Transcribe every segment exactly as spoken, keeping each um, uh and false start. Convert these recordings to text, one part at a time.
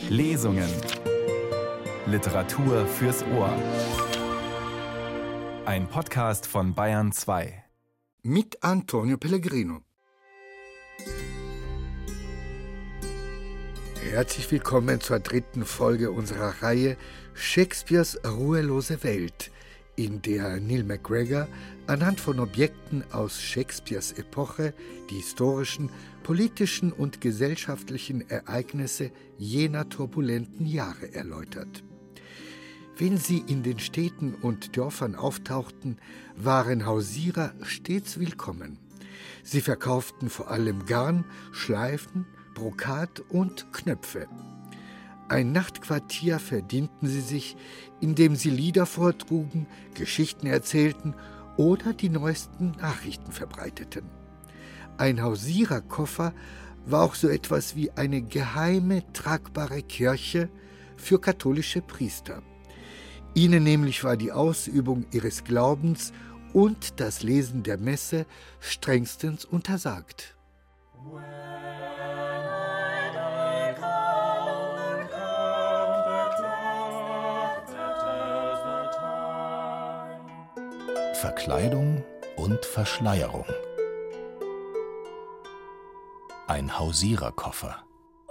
Lesungen. Literatur fürs Ohr. Ein Podcast von Bayern zwei. Mit Antonio Pellegrino. Herzlich willkommen zur dritten Folge unserer Reihe Shakespeares ruhelose Welt, in der Neil MacGregor anhand von Objekten aus Shakespeares Epoche die historischen, politischen und gesellschaftlichen Ereignisse jener turbulenten Jahre erläutert. Wenn sie in den Städten und Dörfern auftauchten, waren Hausierer stets willkommen. Sie verkauften vor allem Garn, Schleifen, Brokat und Knöpfe. Ein Nachtquartier verdienten sie sich, indem sie Lieder vortrugen, Geschichten erzählten oder die neuesten Nachrichten verbreiteten. Ein Hausiererkoffer war auch so etwas wie eine geheime, tragbare Kirche für katholische Priester. Ihnen nämlich war die Ausübung ihres Glaubens und das Lesen der Messe strengstens untersagt. Verkleidung und Verschleierung. Ein Hausiererkoffer.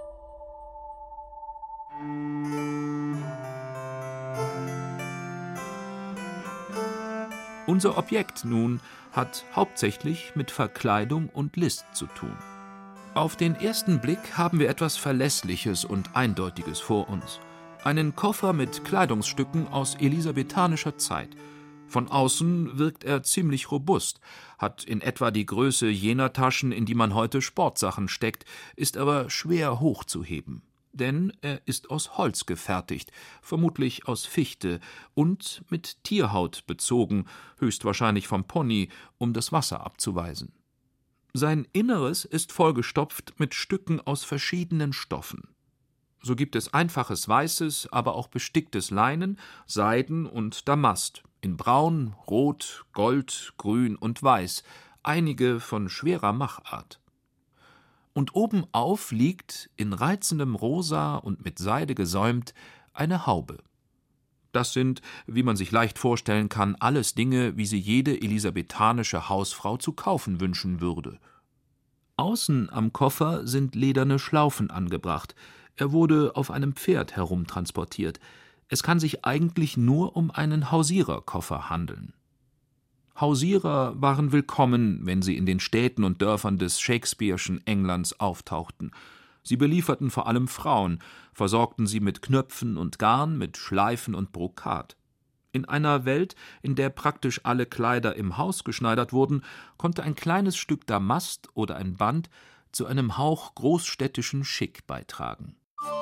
Unser Objekt nun hat hauptsächlich mit Verkleidung und List zu tun. Auf den ersten Blick haben wir etwas Verlässliches und Eindeutiges vor uns. Einen Koffer mit Kleidungsstücken aus elisabethanischer Zeit. Von außen wirkt er ziemlich robust, hat in etwa die Größe jener Taschen, in die man heute Sportsachen steckt, ist aber schwer hochzuheben. Denn er ist aus Holz gefertigt, vermutlich aus Fichte und mit Tierhaut bezogen, höchstwahrscheinlich vom Pony, um das Wasser abzuweisen. Sein Inneres ist vollgestopft mit Stücken aus verschiedenen Stoffen. So gibt es einfaches weißes, aber auch besticktes Leinen, Seiden und Damast, in Braun, Rot, Gold, Grün und Weiß, einige von schwerer Machart. Und obenauf liegt, in reizendem Rosa und mit Seide gesäumt, eine Haube. Das sind, wie man sich leicht vorstellen kann, alles Dinge, wie sie jede elisabethanische Hausfrau zu kaufen wünschen würde. Außen am Koffer sind lederne Schlaufen angebracht. Er wurde auf einem Pferd herumtransportiert. Es kann sich eigentlich nur um einen Hausiererkoffer handeln. Hausierer waren willkommen, wenn sie in den Städten und Dörfern des Shakespeare'schen Englands auftauchten. Sie belieferten vor allem Frauen, versorgten sie mit Knöpfen und Garn, mit Schleifen und Brokat. In einer Welt, in der praktisch alle Kleider im Haus geschneidert wurden, konnte ein kleines Stück Damast oder ein Band zu einem Hauch großstädtischen Schick beitragen.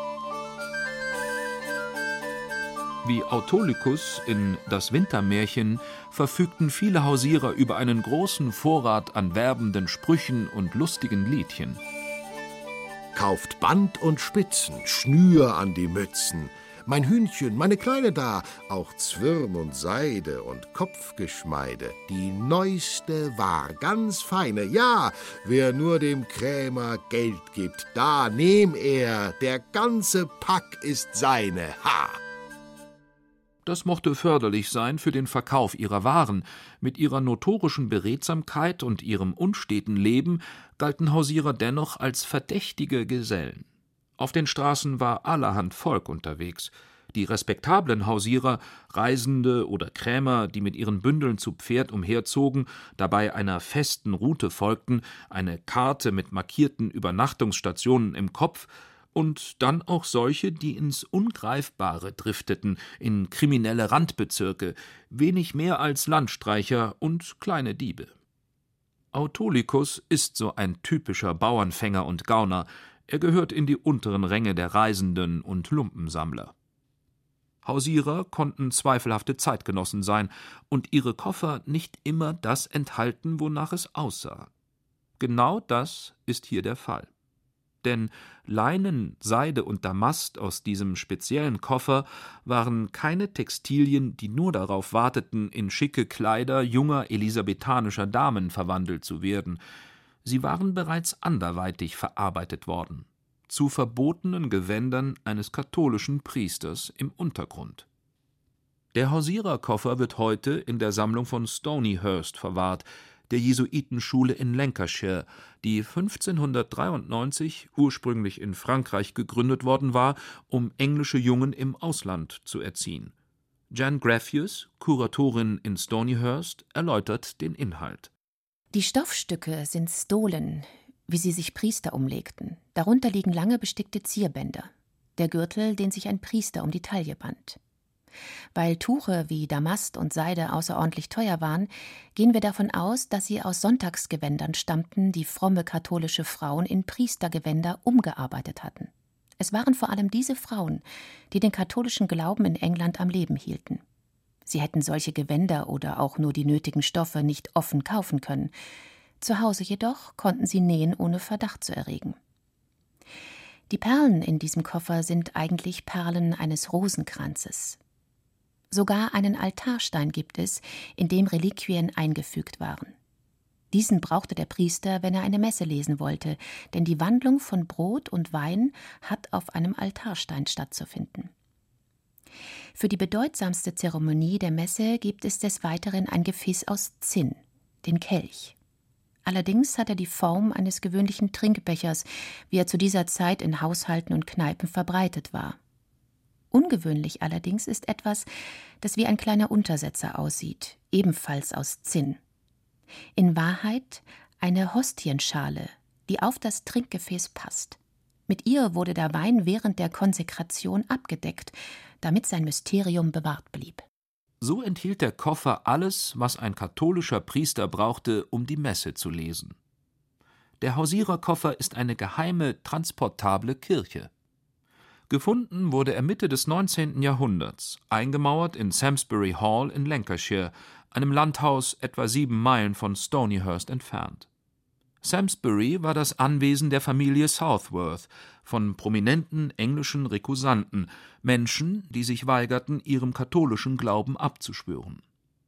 Wie Autolycus in Das Wintermärchen verfügten viele Hausierer über einen großen Vorrat an werbenden Sprüchen und lustigen Liedchen. Kauft Band und Spitzen, Schnür an die Mützen. Mein Hühnchen, meine Kleine da, auch Zwirn und Seide und Kopfgeschmeide. Die neueste war, ganz feine, ja, wer nur dem Krämer Geld gibt, da nehm er, der ganze Pack ist seine, ha! Das mochte förderlich sein für den Verkauf ihrer Waren. Mit ihrer notorischen Beredsamkeit und ihrem unsteten Leben galten Hausierer dennoch als verdächtige Gesellen. Auf den Straßen war allerhand Volk unterwegs. Die respektablen Hausierer, Reisende oder Krämer, die mit ihren Bündeln zu Pferd umherzogen, dabei einer festen Route folgten, eine Karte mit markierten Übernachtungsstationen im Kopf, und dann auch solche, die ins Ungreifbare drifteten, in kriminelle Randbezirke, wenig mehr als Landstreicher und kleine Diebe. Autolycus ist so ein typischer Bauernfänger und Gauner, er gehört in die unteren Ränge der Reisenden und Lumpensammler. Hausierer konnten zweifelhafte Zeitgenossen sein und ihre Koffer nicht immer das enthalten, wonach es aussah. Genau das ist hier der Fall. Denn Leinen, Seide und Damast aus diesem speziellen Koffer waren keine Textilien, die nur darauf warteten, in schicke Kleider junger elisabethanischer Damen verwandelt zu werden. Sie waren bereits anderweitig verarbeitet worden. zu verbotenen Gewändern eines katholischen Priesters im Untergrund. Der Hausiererkoffer wird heute in der Sammlung von Stonyhurst verwahrt, der Jesuitenschule in Lancashire, die fünfzehnhundertdreiundneunzig ursprünglich in Frankreich gegründet worden war, um englische Jungen im Ausland zu erziehen. Jan Graffius, Kuratorin in Stonyhurst, erläutert den Inhalt. Die Stoffstücke sind Stolen, wie sie sich Priester umlegten. Darunter liegen lange bestickte Zierbänder. Der Gürtel, den sich ein Priester um die Taille band. Weil Tuche wie Damast und Seide außerordentlich teuer waren, gehen wir davon aus, dass sie aus Sonntagsgewändern stammten, die fromme katholische Frauen in Priestergewänder umgearbeitet hatten. Es waren vor allem diese Frauen, die den katholischen Glauben in England am Leben hielten. Sie hätten solche Gewänder oder auch nur die nötigen Stoffe nicht offen kaufen können. Zu Hause jedoch konnten sie nähen, ohne Verdacht zu erregen. Die Perlen in diesem Koffer sind eigentlich Perlen eines Rosenkranzes. Sogar einen Altarstein gibt es, in dem Reliquien eingefügt waren. Diesen brauchte der Priester, wenn er eine Messe lesen wollte, denn die Wandlung von Brot und Wein hat auf einem Altarstein stattzufinden. Für die bedeutsamste Zeremonie der Messe gibt es des Weiteren ein Gefäß aus Zinn, den Kelch. Allerdings hat er die Form eines gewöhnlichen Trinkbechers, wie er zu dieser Zeit in Haushalten und Kneipen verbreitet war. Ungewöhnlich allerdings ist etwas, das wie ein kleiner Untersetzer aussieht, ebenfalls aus Zinn. In Wahrheit eine Hostienschale, die auf das Trinkgefäß passt. Mit ihr wurde der Wein während der Konsekration abgedeckt, damit sein Mysterium bewahrt blieb. So enthielt der Koffer alles, was ein katholischer Priester brauchte, um die Messe zu lesen. Der Hausiererkoffer ist eine geheime, transportable Kirche. Gefunden wurde er Mitte des neunzehnten Jahrhunderts, eingemauert in Samsbury Hall in Lancashire, einem Landhaus etwa sieben Meilen von Stonyhurst entfernt. Samsbury war das Anwesen der Familie Southworth, von prominenten englischen Rekusanten, Menschen, die sich weigerten, ihrem katholischen Glauben abzuschwören.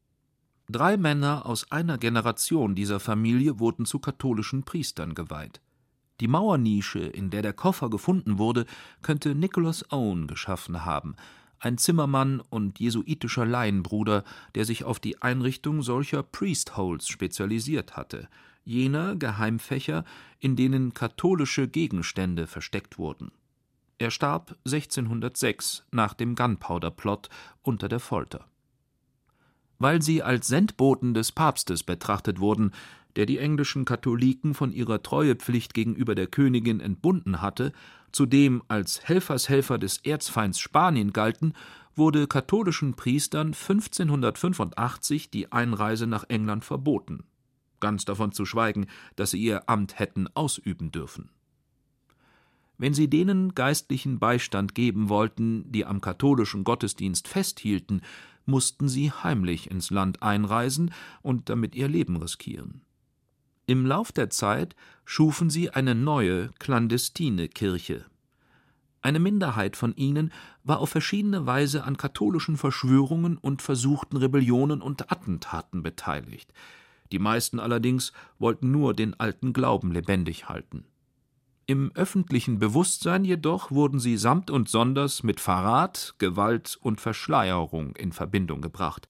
Drei Männer aus einer Generation dieser Familie wurden zu katholischen Priestern geweiht. Die Mauernische, in der der Koffer gefunden wurde, könnte Nicholas Owen geschaffen haben, ein Zimmermann und jesuitischer Laienbruder, der sich auf die Einrichtung solcher Priest-Holes spezialisiert hatte, jener Geheimfächer, in denen katholische Gegenstände versteckt wurden. Er starb sechzehnhundertsechs nach dem Gunpowder-Plot unter der Folter. Weil sie als Sendboten des Papstes betrachtet wurden, der die englischen Katholiken von ihrer Treuepflicht gegenüber der Königin entbunden hatte, zudem als Helfershelfer des Erzfeinds Spanien galten, wurde katholischen Priestern fünfzehnhundertfünfundachtzig die Einreise nach England verboten, ganz davon zu schweigen, dass sie ihr Amt hätten ausüben dürfen. Wenn sie denen geistlichen Beistand geben wollten, die am katholischen Gottesdienst festhielten, mussten sie heimlich ins Land einreisen und damit ihr Leben riskieren. Im Lauf der Zeit schufen sie eine neue, clandestine Kirche. Eine Minderheit von ihnen war auf verschiedene Weise an katholischen Verschwörungen und versuchten Rebellionen und Attentaten beteiligt. Die meisten allerdings wollten nur den alten Glauben lebendig halten. Im öffentlichen Bewusstsein jedoch wurden sie samt und sonders mit Verrat, Gewalt und Verschleierung in Verbindung gebracht.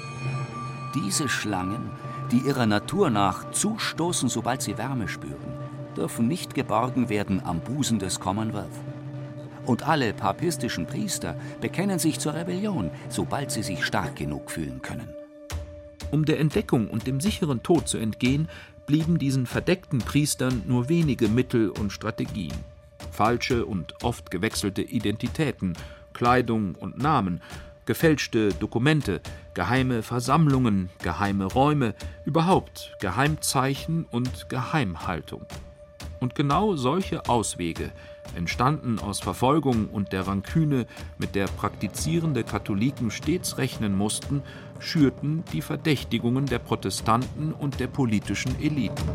Diese Schlangen, die ihrer Natur nach zustoßen, sobald sie Wärme spüren, dürfen nicht geborgen werden am Busen des Commonwealth. Und alle papistischen Priester bekennen sich zur Rebellion, sobald sie sich stark genug fühlen können. Um der Entdeckung und dem sicheren Tod zu entgehen, blieben diesen verdeckten Priestern nur wenige Mittel und Strategien. Falsche und oft gewechselte Identitäten, Kleidung und Namen, gefälschte Dokumente, geheime Versammlungen, geheime Räume, überhaupt Geheimzeichen und Geheimhaltung. Und genau solche Auswege, entstanden aus Verfolgung und der Ranküne, mit der praktizierende Katholiken stets rechnen mussten, schürten die Verdächtigungen der Protestanten und der politischen Eliten.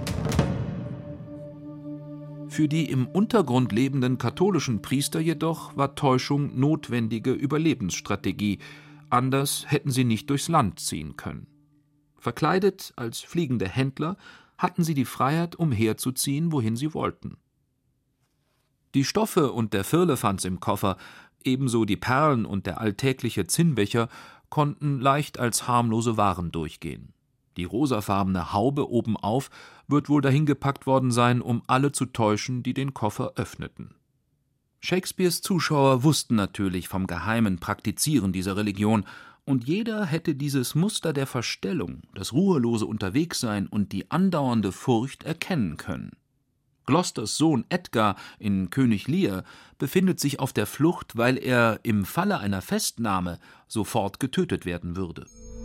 Für die im Untergrund lebenden katholischen Priester jedoch war Täuschung notwendige Überlebensstrategie, anders hätten sie nicht durchs Land ziehen können. Verkleidet als fliegende Händler hatten sie die Freiheit, umherzuziehen, wohin sie wollten. Die Stoffe und der Firlefanz im Koffer, ebenso die Perlen und der alltägliche Zinnbecher, konnten leicht als harmlose Waren durchgehen. Die rosafarbene Haube obenauf wird wohl dahin gepackt worden sein, um alle zu täuschen, die den Koffer öffneten. Shakespeares Zuschauer wussten natürlich vom geheimen Praktizieren dieser Religion, und jeder hätte dieses Muster der Verstellung, das ruhelose Unterwegssein und die andauernde Furcht erkennen können. Gloucesters Sohn Edgar in König Lear befindet sich auf der Flucht, weil er im Falle einer Festnahme sofort getötet werden würde.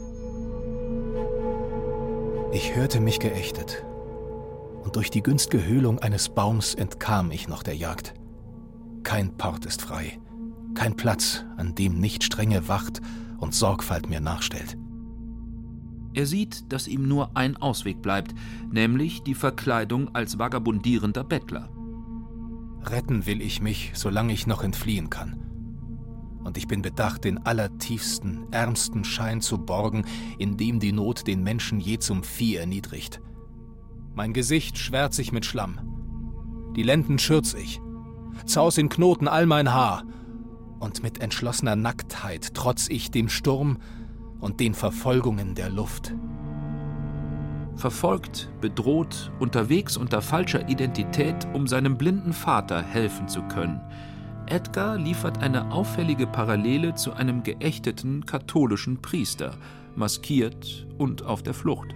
Ich hörte mich geächtet, und durch die günstige Höhlung eines Baums entkam ich noch der Jagd. Kein Port ist frei, kein Platz, an dem nicht strenge Wacht und Sorgfalt mir nachstellt. Er sieht, dass ihm nur ein Ausweg bleibt, nämlich die Verkleidung als vagabundierender Bettler. Retten will ich mich, solange ich noch entfliehen kann. Und ich bin bedacht, den allertiefsten, ärmsten Schein zu borgen, in dem die Not den Menschen je zum Vieh erniedrigt. Mein Gesicht schwärz ich mit Schlamm, die Lenden schürz ich, zaus in Knoten all mein Haar, und mit entschlossener Nacktheit trotz ich dem Sturm und den Verfolgungen der Luft. Verfolgt, bedroht, unterwegs unter falscher Identität, um seinem blinden Vater helfen zu können. Edgar liefert eine auffällige Parallele zu einem geächteten katholischen Priester, maskiert und auf der Flucht.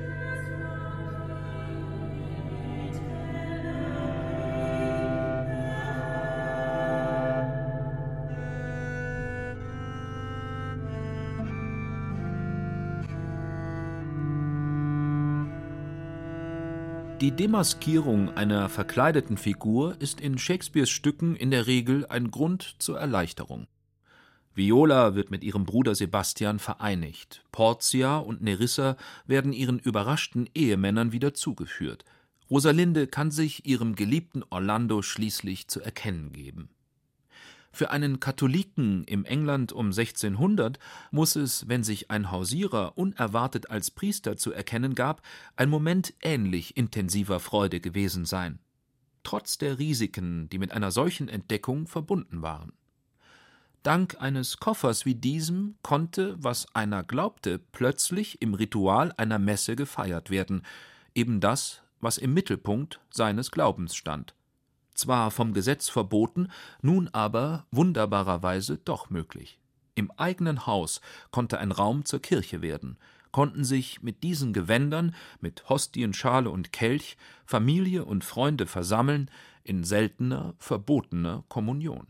Die Demaskierung einer verkleideten Figur ist in Shakespeares Stücken in der Regel ein Grund zur Erleichterung. Viola wird mit ihrem Bruder Sebastian vereinigt, Portia und Nerissa werden ihren überraschten Ehemännern wieder zugeführt, Rosalinde kann sich ihrem geliebten Orlando schließlich zu erkennen geben. Für einen Katholiken im England um sechzehnhundert muss es, wenn sich ein Hausierer unerwartet als Priester zu erkennen gab, ein Moment ähnlich intensiver Freude gewesen sein. Trotz der Risiken, die mit einer solchen Entdeckung verbunden waren. Dank eines Koffers wie diesem konnte, was einer glaubte, plötzlich im Ritual einer Messe gefeiert werden, eben das, was im Mittelpunkt seines Glaubens stand. Zwar vom Gesetz verboten, nun aber wunderbarerweise doch möglich. Im eigenen Haus konnte ein Raum zur Kirche werden, konnten sich mit diesen Gewändern, mit Hostien, Schale und Kelch, Familie und Freunde versammeln in seltener, verbotener Kommunion.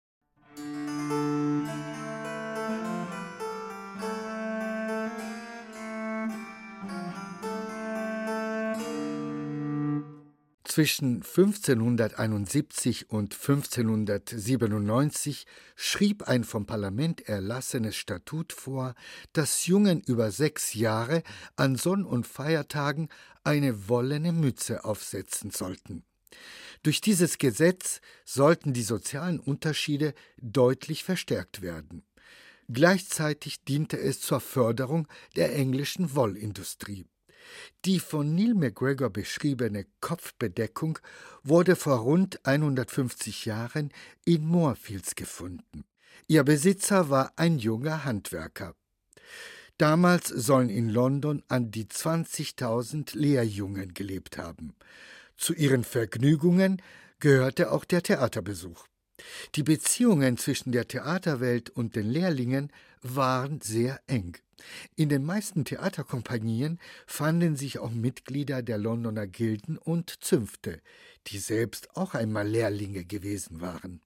Zwischen fünfzehnhunderteinundsiebzig und fünfzehnhundertsiebenundneunzig schrieb ein vom Parlament erlassenes Statut vor, dass Jungen über sechs Jahre an Sonn- und Feiertagen eine wollene Mütze aufsetzen sollten. Durch dieses Gesetz sollten die sozialen Unterschiede deutlich verstärkt werden. Gleichzeitig diente es zur Förderung der englischen Wollindustrie. Die von Neil MacGregor beschriebene Kopfbedeckung wurde vor rund hundertfünfzig Jahren in Moorfields gefunden. Ihr Besitzer war ein junger Handwerker. Damals sollen in London an die zwanzigtausend Lehrjungen gelebt haben. Zu ihren Vergnügungen gehörte auch der Theaterbesuch. Die Beziehungen zwischen der Theaterwelt und den Lehrlingen waren sehr eng. In den meisten Theaterkompanien fanden sich auch Mitglieder der Londoner Gilden und Zünfte, die selbst auch einmal Lehrlinge gewesen waren.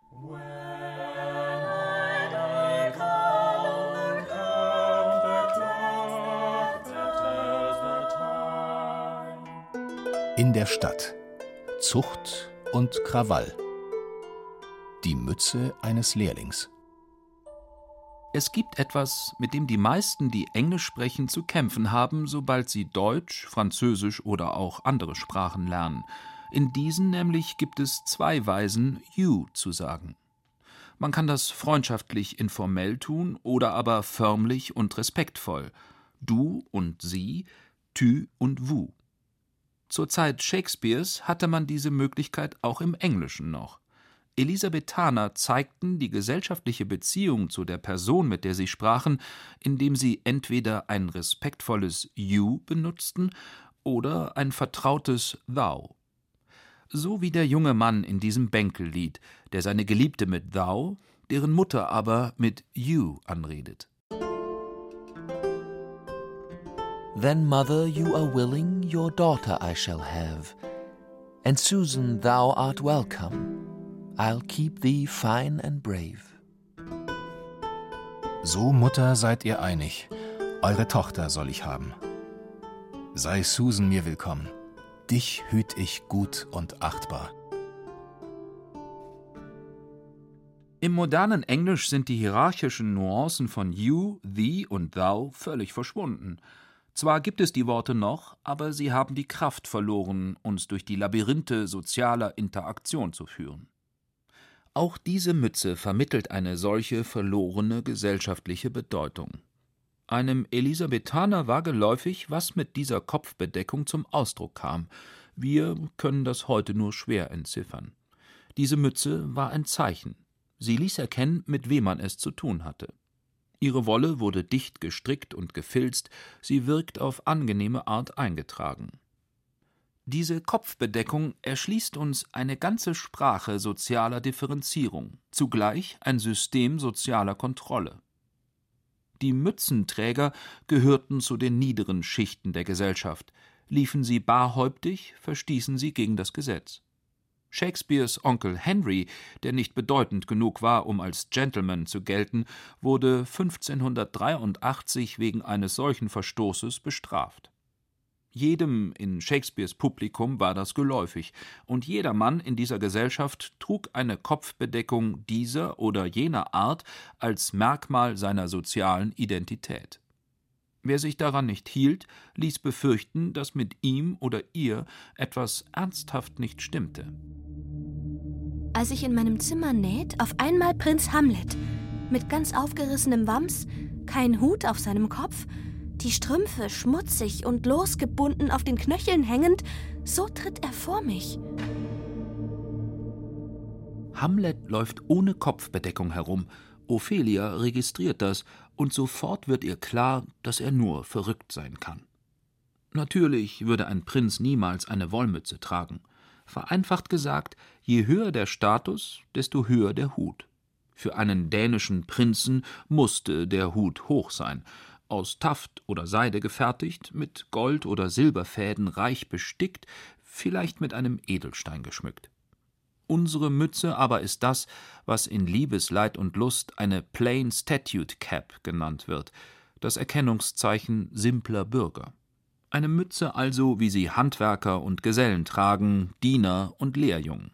In der Stadt. Zucht und Krawall. Die Mütze eines Lehrlings. Es gibt etwas, mit dem die meisten, die Englisch sprechen, zu kämpfen haben, sobald sie Deutsch, Französisch oder auch andere Sprachen lernen. In diesen nämlich gibt es zwei Weisen, you zu sagen. Man kann das freundschaftlich informell tun oder aber förmlich und respektvoll. Du und sie, tu und vous. Zur Zeit Shakespeares hatte man diese Möglichkeit auch im Englischen noch. Elisabethaner zeigten die gesellschaftliche Beziehung zu der Person, mit der sie sprachen, indem sie entweder ein respektvolles You benutzten oder ein vertrautes Thou. So wie der junge Mann in diesem Bänkellied, der seine Geliebte mit Thou, deren Mutter aber mit You anredet. Then, mother, you are willing, your daughter I shall have. And Susan, thou art welcome. I'll keep thee fine and brave. So, Mutter, seid ihr einig. Eure Tochter soll ich haben. Sei Susan mir willkommen. Dich hüt ich gut und achtbar. Im modernen Englisch sind die hierarchischen Nuancen von you, thee und thou völlig verschwunden. Zwar gibt es die Worte noch, aber sie haben die Kraft verloren, uns durch die Labyrinthe sozialer Interaktion zu führen. Auch diese Mütze vermittelt eine solche verlorene gesellschaftliche Bedeutung. Einem Elisabethaner war geläufig, was mit dieser Kopfbedeckung zum Ausdruck kam. Wir können das heute nur schwer entziffern. Diese Mütze war ein Zeichen. Sie ließ erkennen, mit wem man es zu tun hatte. Ihre Wolle wurde dicht gestrickt und gefilzt, sie wirkt auf angenehme Art eingetragen. Diese Kopfbedeckung erschließt uns eine ganze Sprache sozialer Differenzierung, zugleich ein System sozialer Kontrolle. Die Mützenträger gehörten zu den niederen Schichten der Gesellschaft. Liefen sie barhäuptig, verstießen sie gegen das Gesetz. Shakespeares Onkel Henry, der nicht bedeutend genug war, um als Gentleman zu gelten, wurde fünfzehnhundertdreiundachtzig wegen eines solchen Verstoßes bestraft. Jedem in Shakespeares Publikum war das geläufig, und jeder Mann in dieser Gesellschaft trug eine Kopfbedeckung dieser oder jener Art als Merkmal seiner sozialen Identität. Wer sich daran nicht hielt, ließ befürchten, dass mit ihm oder ihr etwas ernsthaft nicht stimmte. Als ich in meinem Zimmer näht, auf einmal Prinz Hamlet, mit ganz aufgerissenem Wams, kein Hut auf seinem Kopf, die Strümpfe schmutzig und losgebunden auf den Knöcheln hängend, so tritt er vor mich. Hamlet läuft ohne Kopfbedeckung herum. Ophelia registriert das, und sofort wird ihr klar, dass er nur verrückt sein kann. Natürlich würde ein Prinz niemals eine Wollmütze tragen. Vereinfacht gesagt, je höher der Status, desto höher der Hut. Für einen dänischen Prinzen musste der Hut hoch sein, aus Taft oder Seide gefertigt, mit Gold- oder Silberfäden reich bestickt, vielleicht mit einem Edelstein geschmückt. Unsere Mütze aber ist das, was in Liebesleid und Lust eine Plain Statute Cap genannt wird, das Erkennungszeichen simpler Bürger. Eine Mütze also, wie sie Handwerker und Gesellen tragen, Diener und Lehrjungen.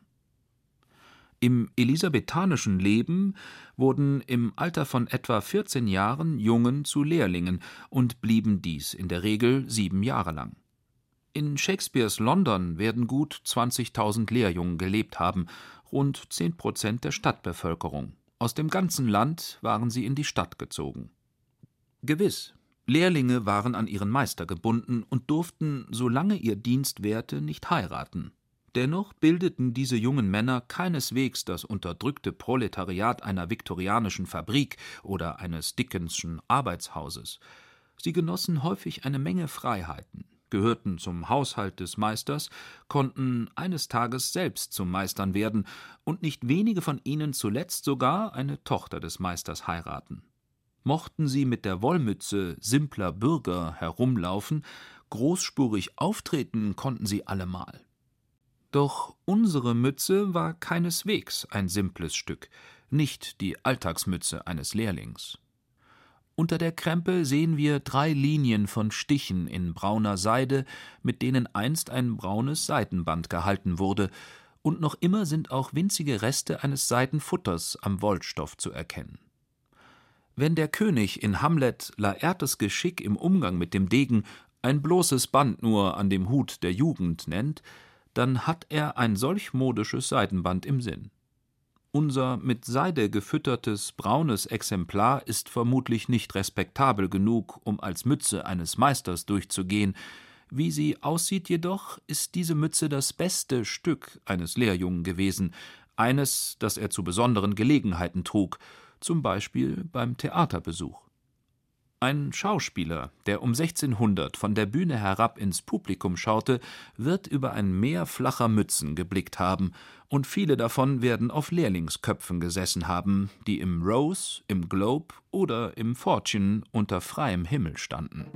Im elisabethanischen Leben wurden im Alter von etwa vierzehn Jahren Jungen zu Lehrlingen und blieben dies in der Regel sieben Jahre lang. In Shakespeares London werden gut zwanzigtausend Lehrjungen gelebt haben, rund zehn Prozent der Stadtbevölkerung. Aus dem ganzen Land waren sie in die Stadt gezogen. Gewiss, Lehrlinge waren an ihren Meister gebunden und durften, solange ihr Dienst währte, nicht heiraten. Dennoch bildeten diese jungen Männer keineswegs das unterdrückte Proletariat einer viktorianischen Fabrik oder eines Dickensschen Arbeitshauses. Sie genossen häufig eine Menge Freiheiten, gehörten zum Haushalt des Meisters, konnten eines Tages selbst zu Meistern werden und nicht wenige von ihnen zuletzt sogar eine Tochter des Meisters heiraten. Mochten sie mit der Wollmütze simpler Bürger herumlaufen, großspurig auftreten konnten sie allemal. Doch unsere Mütze war keineswegs ein simples Stück, nicht die Alltagsmütze eines Lehrlings. Unter der Krempe sehen wir drei Linien von Stichen in brauner Seide, mit denen einst ein braunes Seidenband gehalten wurde, und noch immer sind auch winzige Reste eines Seidenfutters am Wollstoff zu erkennen. Wenn der König in Hamlet Laertes Geschick im Umgang mit dem Degen ein bloßes Band nur an dem Hut der Jugend nennt, dann hat er ein solch modisches Seidenband im Sinn. Unser mit Seide gefüttertes braunes Exemplar ist vermutlich nicht respektabel genug, um als Mütze eines Meisters durchzugehen. Wie sie aussieht jedoch, ist diese Mütze das beste Stück eines Lehrjungen gewesen, eines, das er zu besonderen Gelegenheiten trug, zum Beispiel beim Theaterbesuch. Ein Schauspieler, der um sechzehnhundert von der Bühne herab ins Publikum schaute, wird über ein Meer flacher Mützen geblickt haben, und viele davon werden auf Lehrlingsköpfen gesessen haben, die im Rose, im Globe oder im Fortune unter freiem Himmel standen.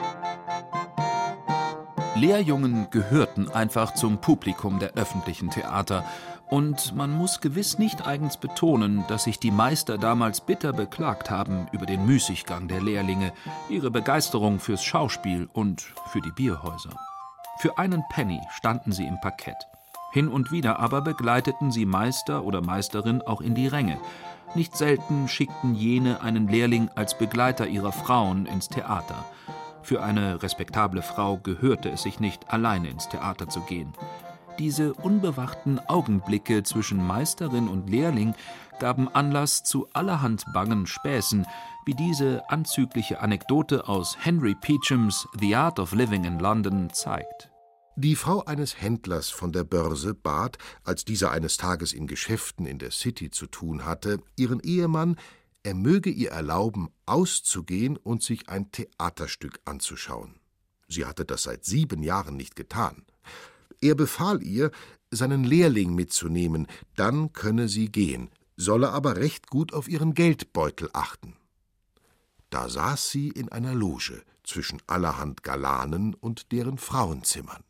Lehrjungen gehörten einfach zum Publikum der öffentlichen Theater, und man muss gewiss nicht eigens betonen, dass sich die Meister damals bitter beklagt haben über den Müßiggang der Lehrlinge, ihre Begeisterung fürs Schauspiel und für die Bierhäuser. Für einen Penny standen sie im Parkett. Hin und wieder aber begleiteten sie Meister oder Meisterin auch in die Ränge. Nicht selten schickten jene einen Lehrling als Begleiter ihrer Frauen ins Theater. Für eine respektable Frau gehörte es sich nicht, alleine ins Theater zu gehen. Diese unbewachten Augenblicke zwischen Meisterin und Lehrling gaben Anlass zu allerhand bangen Späßen, wie diese anzügliche Anekdote aus Henry Peachams The Art of Living in London zeigt. Die Frau eines Händlers von der Börse bat, als dieser eines Tages in Geschäften in der City zu tun hatte, ihren Ehemann, er möge ihr erlauben, auszugehen und sich ein Theaterstück anzuschauen. Sie hatte das seit sieben Jahren nicht getan. Er befahl ihr, seinen Lehrling mitzunehmen, dann könne sie gehen, solle aber recht gut auf ihren Geldbeutel achten. Da saß sie in einer Loge zwischen allerhand Galanen und deren Frauenzimmern,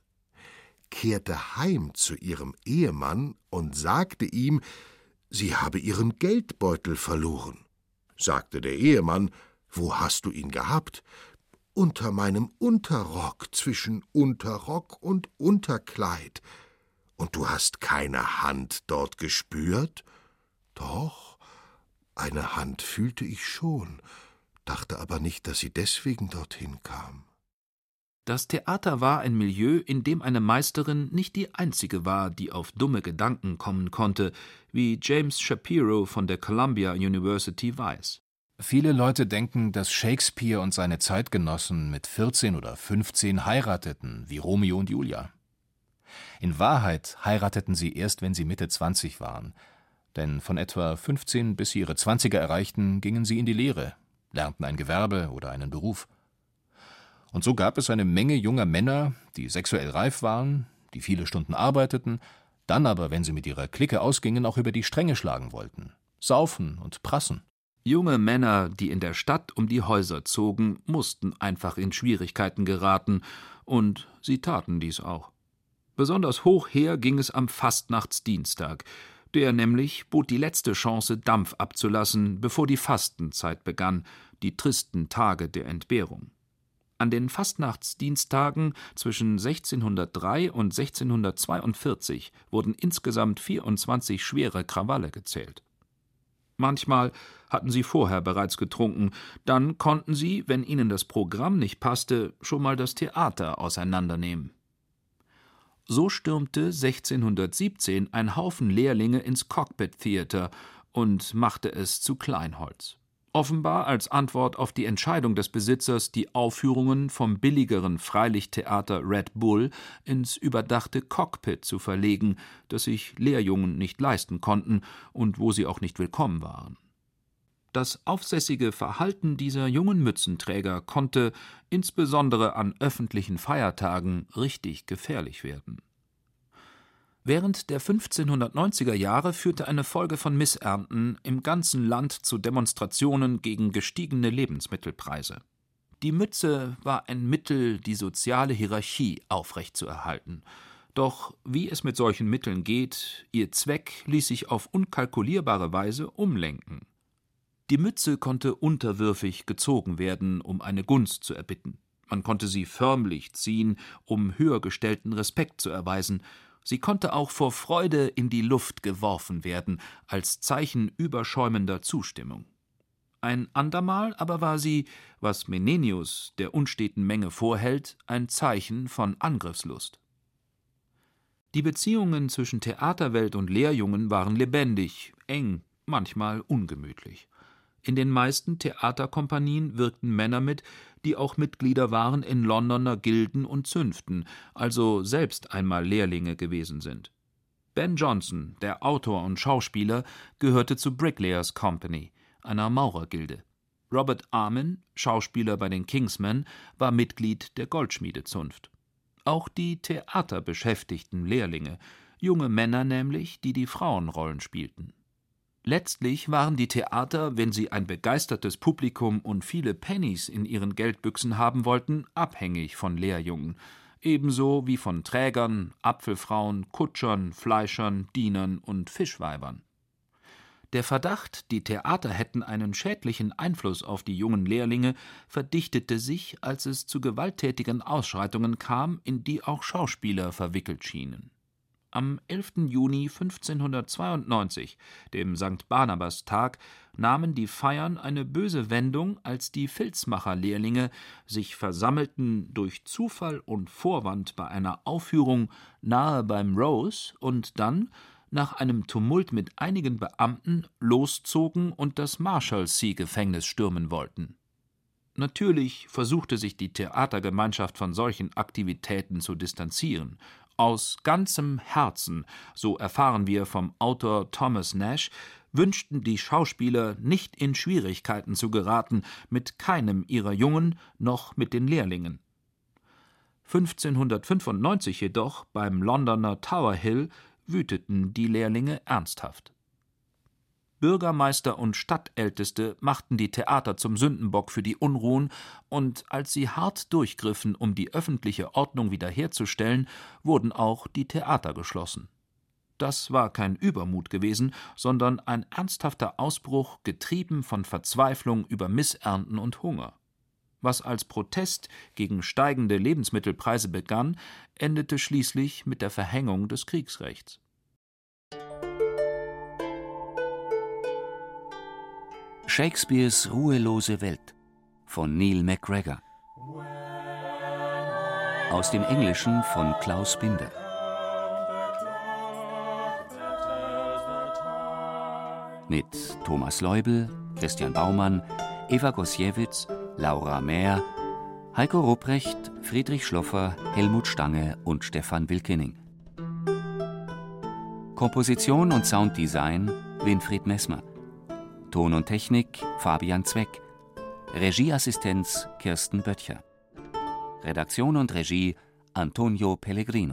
kehrte heim zu ihrem Ehemann und sagte ihm, sie habe ihren Geldbeutel verloren. Sagte der Ehemann, wo hast du ihn gehabt? Unter meinem Unterrock, zwischen Unterrock und Unterkleid. Und du hast keine Hand dort gespürt? Doch, eine Hand fühlte ich schon, dachte aber nicht, dass sie deswegen dorthin kam. Das Theater war ein Milieu, in dem eine Meisterin nicht die einzige war, die auf dumme Gedanken kommen konnte, wie James Shapiro von der Columbia University weiß. Viele Leute denken, dass Shakespeare und seine Zeitgenossen mit vierzehn oder fünfzehn heirateten, wie Romeo und Julia. In Wahrheit heirateten sie erst, wenn sie Mitte zwanzig waren, denn von etwa fünfzehn bis sie ihre Zwanziger erreichten, gingen sie in die Lehre, lernten ein Gewerbe oder einen Beruf. Und so gab es eine Menge junger Männer, die sexuell reif waren, die viele Stunden arbeiteten, dann aber, wenn sie mit ihrer Clique ausgingen, auch über die Stränge schlagen wollten, saufen und prassen. Junge Männer, die in der Stadt um die Häuser zogen, mussten einfach in Schwierigkeiten geraten, und sie taten dies auch. Besonders hoch her ging es am Fastnachtsdienstag, der nämlich bot die letzte Chance, Dampf abzulassen, bevor die Fastenzeit begann, die tristen Tage der Entbehrung. An den Fastnachtsdienstagen zwischen sechzehnhundertdrei und sechzehnhundertzweiundvierzig wurden insgesamt vierundzwanzig schwere Krawalle gezählt. Manchmal hatten sie vorher bereits getrunken, dann konnten sie, wenn ihnen das Programm nicht passte, schon mal das Theater auseinandernehmen. So stürmte sechzehnhundertsiebzehn ein Haufen Lehrlinge ins Cockpit Theater und machte es zu Kleinholz. Offenbar als Antwort auf die Entscheidung des Besitzers, die Aufführungen vom billigeren Freilichttheater Red Bull ins überdachte Cockpit zu verlegen, das sich Lehrjungen nicht leisten konnten und wo sie auch nicht willkommen waren. Das aufsässige Verhalten dieser jungen Mützenträger konnte, insbesondere an öffentlichen Feiertagen, richtig gefährlich werden. Während der fünfzehnhundertneunziger Jahre führte eine Folge von Missernten im ganzen Land zu Demonstrationen gegen gestiegene Lebensmittelpreise. Die Mütze war ein Mittel, die soziale Hierarchie aufrechtzuerhalten. Doch wie es mit solchen Mitteln geht, ihr Zweck ließ sich auf unkalkulierbare Weise umlenken. Die Mütze konnte unterwürfig gezogen werden, um eine Gunst zu erbitten. Man konnte sie förmlich ziehen, um höher gestellten Respekt zu erweisen. Sie konnte auch vor Freude in die Luft geworfen werden, als Zeichen überschäumender Zustimmung. Ein andermal aber war sie, was Menenius der unsteten Menge vorhält, ein Zeichen von Angriffslust. Die Beziehungen zwischen Theaterwelt und Lehrjungen waren lebendig, eng, manchmal ungemütlich. In den meisten Theaterkompanien wirkten Männer mit, die auch Mitglieder waren in Londoner Gilden und Zünften, also selbst einmal Lehrlinge gewesen sind. Ben Jonson, der Autor und Schauspieler, gehörte zur Bricklayers Company, einer Maurergilde. Robert Armin, Schauspieler bei den Kingsmen, war Mitglied der Goldschmiedezunft. Auch die Theater beschäftigten Lehrlinge, junge Männer nämlich, die die Frauenrollen spielten. Letztlich waren die Theater, wenn sie ein begeistertes Publikum und viele Pennies in ihren Geldbüchsen haben wollten, abhängig von Lehrjungen, ebenso wie von Trägern, Apfelfrauen, Kutschern, Fleischern, Dienern und Fischweibern. Der Verdacht, die Theater hätten einen schädlichen Einfluss auf die jungen Lehrlinge, verdichtete sich, als es zu gewalttätigen Ausschreitungen kam, in die auch Schauspieler verwickelt schienen. Am elften Juni fünfzehnhundertzweiundneunzig, dem Sankt Barnabas-Tag, nahmen die Feiern eine böse Wendung, als die Filzmacher-Lehrlinge sich versammelten durch Zufall und Vorwand bei einer Aufführung nahe beim Rose und dann, nach einem Tumult mit einigen Beamten, loszogen und das Marshalsea-Gefängnis stürmen wollten. Natürlich versuchte sich die Theatergemeinschaft von solchen Aktivitäten zu distanzieren. Aus ganzem Herzen, so erfahren wir vom Autor Thomas Nash, wünschten die Schauspieler nicht in Schwierigkeiten zu geraten, mit keinem ihrer Jungen noch mit den Lehrlingen. fünfzehnhundertfünfundneunzig jedoch, beim Londoner Tower Hill, wüteten die Lehrlinge ernsthaft. Bürgermeister und Stadtälteste machten die Theater zum Sündenbock für die Unruhen, und als sie hart durchgriffen, um die öffentliche Ordnung wiederherzustellen, wurden auch die Theater geschlossen. Das war kein Übermut gewesen, sondern ein ernsthafter Ausbruch, getrieben von Verzweiflung über Missernten und Hunger. Was als Protest gegen steigende Lebensmittelpreise begann, endete schließlich mit der Verhängung des Kriegsrechts. Shakespeares ruhelose Welt von Neil MacGregor. Aus dem Englischen von Klaus Binder. Mit Thomas Leubel, Christian Baumann, Eva Gosiewicz, Laura Mehr, Heiko Rupprecht, Friedrich Schloffer, Helmut Stange und Stefan Wilkening. Komposition und Sounddesign Winfried Messmer. Ton und Technik Fabian Zweck. Regieassistenz Kirsten Böttcher. Redaktion und Regie Antonio Pellegrino.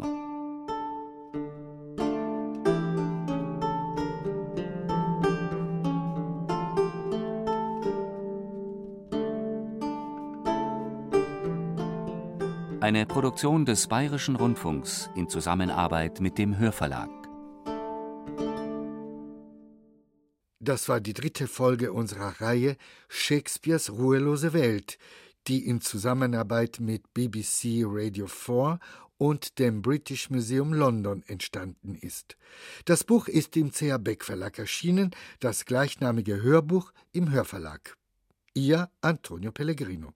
Eine Produktion des Bayerischen Rundfunks in Zusammenarbeit mit dem Hörverlag. Das war die dritte Folge unserer Reihe Shakespeares ruhelose Welt, die in Zusammenarbeit mit B B C Radio vier und dem British Museum London entstanden ist. Das Buch ist im C A Beck Verlag erschienen, das gleichnamige Hörbuch im Hörverlag. Ihr Antonio Pellegrino.